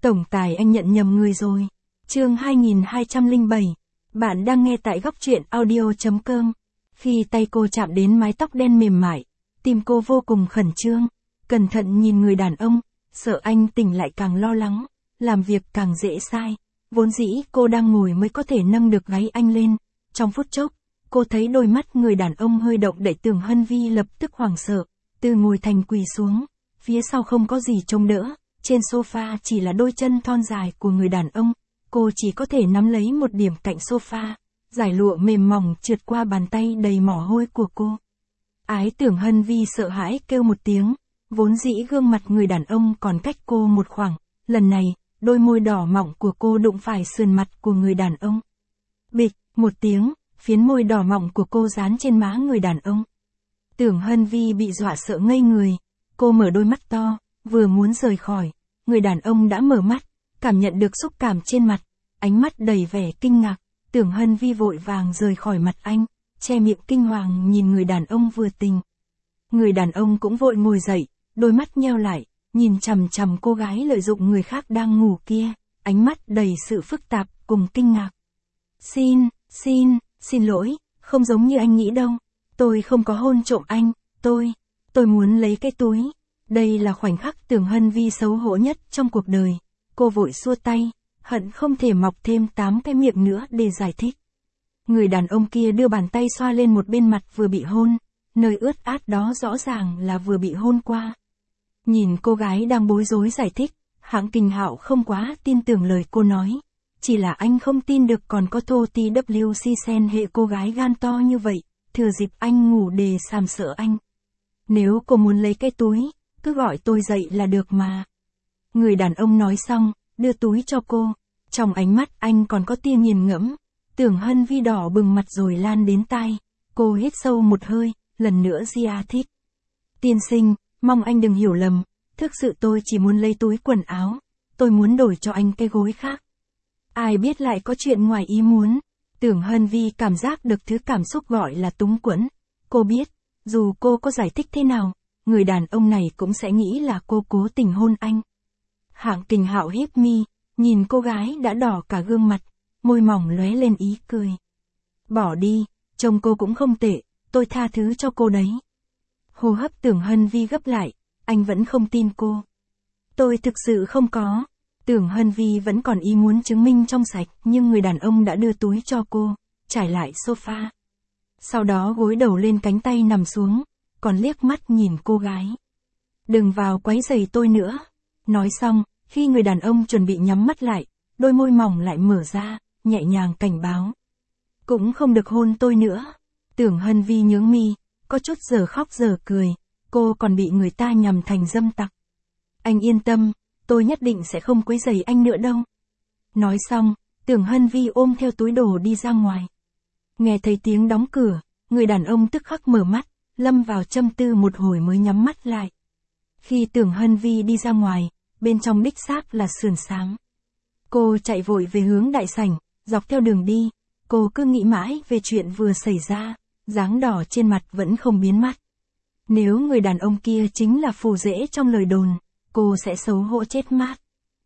Tổng tài anh nhận nhầm người rồi. Chương 2207. Bạn đang nghe tại góc truyện audio.com. Khi tay cô chạm đến mái tóc đen mềm mại, tim cô vô cùng khẩn trương, cẩn thận nhìn người đàn ông, sợ anh tỉnh lại càng lo lắng, làm việc càng dễ sai. Vốn dĩ cô đang ngồi mới có thể nâng được gáy anh lên. Trong phút chốc, cô thấy đôi mắt người đàn ông hơi động đậy. Tưởng Hân Vi lập tức hoảng sợ, từ ngồi thành quỳ xuống, phía sau không có gì trông đỡ, trên sofa chỉ là đôi chân thon dài của người đàn ông, cô chỉ có thể nắm lấy một điểm cạnh sofa, giải lụa mềm mỏng trượt qua bàn tay đầy mồ hôi của cô. Tưởng Hân Vi sợ hãi kêu một tiếng, vốn dĩ gương mặt người đàn ông còn cách cô một khoảng, lần này, đôi môi đỏ mọng của cô đụng phải sườn mặt của người đàn ông. Bịch, một tiếng, phiến môi đỏ mọng của cô dán trên má người đàn ông. Tưởng Hân Vi bị dọa sợ ngây người, cô mở đôi mắt to, vừa muốn rời khỏi, người đàn ông đã mở mắt, cảm nhận được xúc cảm trên mặt, ánh mắt đầy vẻ kinh ngạc. Tưởng Hân Vi vội vàng rời khỏi mặt anh, che miệng kinh hoàng nhìn người đàn ông vừa tỉnh. Người đàn ông cũng vội ngồi dậy, đôi mắt nheo lại, nhìn chằm chằm cô gái lợi dụng người khác đang ngủ kia, ánh mắt đầy sự phức tạp cùng kinh ngạc. Xin lỗi, không giống như anh nghĩ đâu, tôi không có hôn trộm anh, tôi muốn lấy cái túi. Đây là khoảnh khắc Tưởng Hân Vi xấu hổ nhất trong cuộc đời, cô vội xua tay, hận không thể mọc thêm 8 cái miệng nữa để giải thích. Người đàn ông kia đưa bàn tay xoa lên một bên mặt vừa bị hôn, nơi ướt át đó rõ ràng là vừa bị hôn qua. Nhìn cô gái đang bối rối giải thích, Hạng Kình Hạo không quá tin tưởng lời cô nói. Chỉ là anh không tin được còn có Tô TWC Sen hệ cô gái gan to như vậy, thừa dịp anh ngủ để sàm sợ anh. Nếu cô muốn lấy cái túi, cứ gọi tôi dậy là được mà. Người đàn ông nói xong, đưa túi cho cô. Trong ánh mắt anh còn có tia nghiền ngẫm. Tưởng Hân Vi đỏ bừng mặt rồi lan đến tai. Cô hít sâu một hơi, lần nữa giải thích. Tiên sinh, mong anh đừng hiểu lầm, thực sự tôi chỉ muốn lấy túi quần áo. Tôi muốn đổi cho anh cái gối khác. Ai biết lại có chuyện ngoài ý muốn. Tưởng Hân Vi cảm giác được thứ cảm xúc gọi là túng quẫn. Cô biết, dù cô có giải thích thế nào, người đàn ông này cũng sẽ nghĩ là cô cố tình hôn anh. Hạng Kình Hạo híp mi, nhìn cô gái đã đỏ cả gương mặt, môi mỏng lóe lên ý cười. Bỏ đi, trông cô cũng không tệ, tôi tha thứ cho cô đấy. Hô hấp Tưởng Hân Vi gấp lại, anh vẫn không tin cô. Tôi thực sự không có. Tưởng Hân Vi vẫn còn ý muốn chứng minh trong sạch, nhưng người đàn ông đã đưa túi cho cô, trải lại sofa. Sau đó gối đầu lên cánh tay nằm xuống, còn liếc mắt nhìn cô gái. Đừng vào quấy rầy tôi nữa. Nói xong, khi người đàn ông chuẩn bị nhắm mắt lại, đôi môi mỏng lại mở ra, nhẹ nhàng cảnh báo. Cũng không được hôn tôi nữa. Tưởng Hân Vi nhướng mi, có chút giờ khóc giờ cười, cô còn bị người ta nhầm thành dâm tặc. Anh yên tâm, tôi nhất định sẽ không quấy rầy anh nữa đâu. Nói xong, Tưởng Hân Vi ôm theo túi đồ đi ra ngoài. Nghe thấy tiếng đóng cửa, người đàn ông tức khắc mở mắt, lâm vào châm tư một hồi mới nhắm mắt lại. Khi Tưởng Hân Vi đi ra ngoài, bên trong đích xác là sườn xám. Cô chạy vội về hướng đại sảnh, dọc theo đường đi, cô cứ nghĩ mãi về chuyện vừa xảy ra, dáng đỏ trên mặt vẫn không biến mất. Nếu người đàn ông kia chính là phù rể trong lời đồn, cô sẽ xấu hổ chết mát.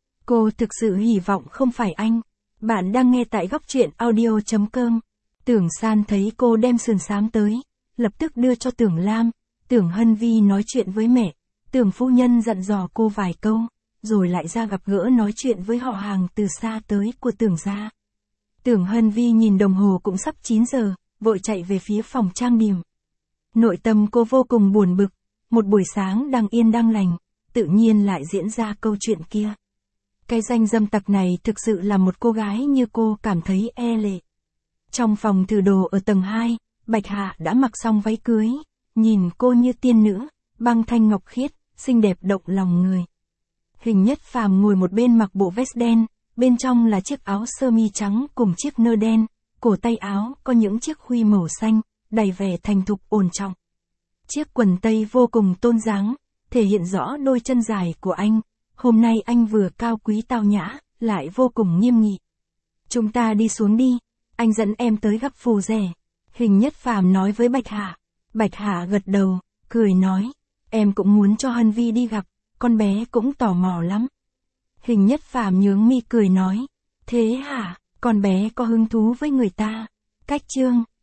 Cô thực sự hy vọng không phải anh. Bạn đang nghe tại góc truyện audio.com. Tưởng San thấy cô đem sườn xám tới, lập tức đưa cho Tưởng Lam. Tưởng Hân Vi nói chuyện với mẹ, Tưởng phu nhân dặn dò cô vài câu, rồi lại ra gặp gỡ nói chuyện với họ hàng từ xa tới của Tưởng gia. Tưởng Hân Vi nhìn đồng hồ cũng sắp 9 giờ, vội chạy về phía phòng trang điểm. Nội tâm cô vô cùng buồn bực, một buổi sáng đang yên đang lành, tự nhiên lại diễn ra câu chuyện kia. Cái danh dâm tặc này thực sự là một cô gái như cô cảm thấy e lệ. Trong phòng thử đồ ở tầng 2, Bạch Hạ đã mặc xong váy cưới, nhìn cô như tiên nữ, băng thanh ngọc khiết, xinh đẹp động lòng người. Hình Nhất Phàm ngồi một bên mặc bộ vest đen, bên trong là chiếc áo sơ mi trắng cùng chiếc nơ đen, cổ tay áo có những chiếc khuy màu xanh, đầy vẻ thành thục ổn trọng. Chiếc quần tây vô cùng tôn dáng, thể hiện rõ đôi chân dài của anh. Hôm nay anh vừa cao quý tao nhã, lại vô cùng nghiêm nghị. Chúng ta đi xuống đi, anh dẫn em tới gặp phù rể. Hình Nhất Phàm nói với Bạch Hạ. Bạch Hạ gật đầu, cười nói, em cũng muốn cho Hân Vi đi gặp, con bé cũng tò mò lắm. Hình Nhất Phàm nhướng mi cười nói. Thế hả, con bé có hứng thú với người ta. Cách chương.